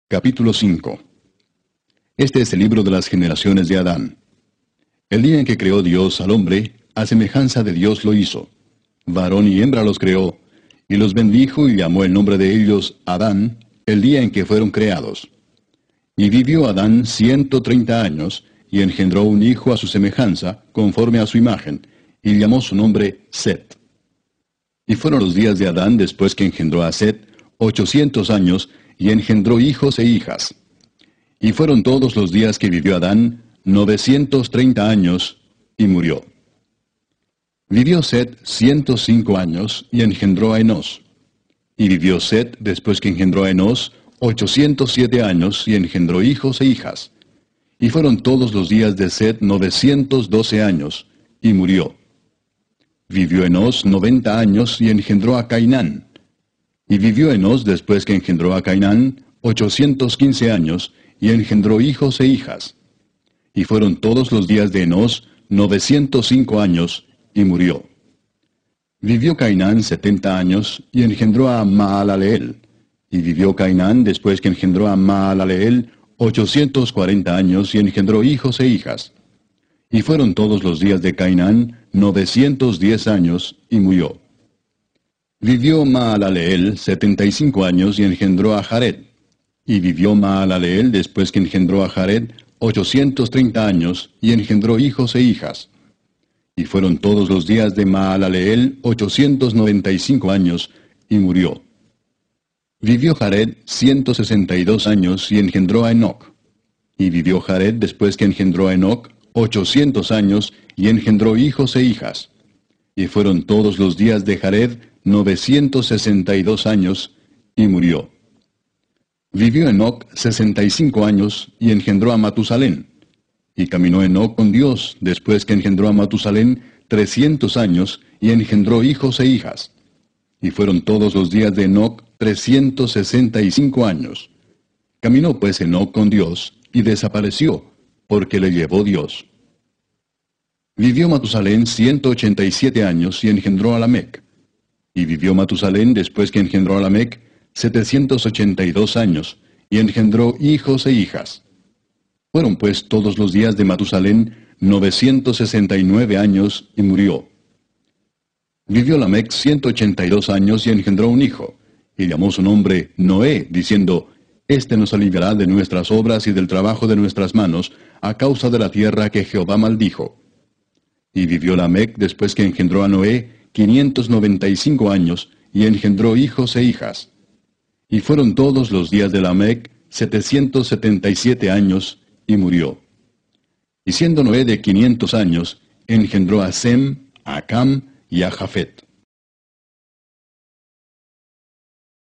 Capítulo 5. Este es el libro de las generaciones de Adán. El día en que creó Dios al hombre, a semejanza de Dios lo hizo. Varón y hembra los creó, y los bendijo y llamó el nombre de ellos Adán, el día en que fueron creados. Y vivió Adán 130 años, y engendró un hijo a su semejanza, conforme a su imagen, y llamó su nombre Set. Y fueron los días de Adán después que engendró a Set, 800 años, y engendró hijos e hijas. Y fueron todos los días que vivió Adán, 930 años, y murió. Vivió Set 105 años, y engendró a Enós. Y vivió Set, después que engendró a Enós, 807 años, y engendró hijos e hijas. Y fueron todos los días de Set 912 años, y murió. Vivió Enós 90 años, y engendró a Cainán. Y vivió Enós, después que engendró a Cainán, 815 años, y engendró hijos e hijas. Y fueron todos los días de Enós 905 años, y murió. Vivió Cainán 70 años, y engendró a Maalaleel. Y vivió Cainán, después que engendró a Maalaleel, 840 años, y engendró hijos e hijas. Y fueron todos los días de Cainán 910 años, y murió. Vivió Maalaleel 75 años, y engendró a Jared. Y vivió Maalaleel, después que engendró a Jared, 830 años, y engendró hijos e hijas. Y fueron todos los días de Maalaleel 895 años, y murió. Vivió Jared 162 años, y engendró a Enoc. Y vivió Jared, después que engendró a Enoc, 800 años, y engendró hijos e hijas. Y fueron todos los días de Jared 962 años, y murió. Vivió Enoc 65 años, y engendró a Matusalén. Y caminó Enoc con Dios, después que engendró a Matusalén 300 años, y engendró hijos e hijas. Y fueron todos los días de Enoc 365 años. Caminó pues Enoc con Dios, y desapareció, porque le llevó Dios. Vivió Matusalén 187 años, y engendró a Lamec. Y vivió Matusalén, después que engendró a Lamec, 782 años, y engendró hijos e hijas. Fueron pues todos los días de Matusalén 969 años, y murió. Vivió Lamec 182 años, y engendró un hijo, y llamó su nombre Noé, diciendo, Este nos aliviará de nuestras obras y del trabajo de nuestras manos, a causa de la tierra que Jehová maldijo. Y vivió Lamec, después que engendró a Noé, 595 años, y engendró hijos e hijas. Y fueron todos los días de Lamec 777 años, y murió. Y siendo Noé de 500 años, engendró a Sem, a Cam y a Jafet.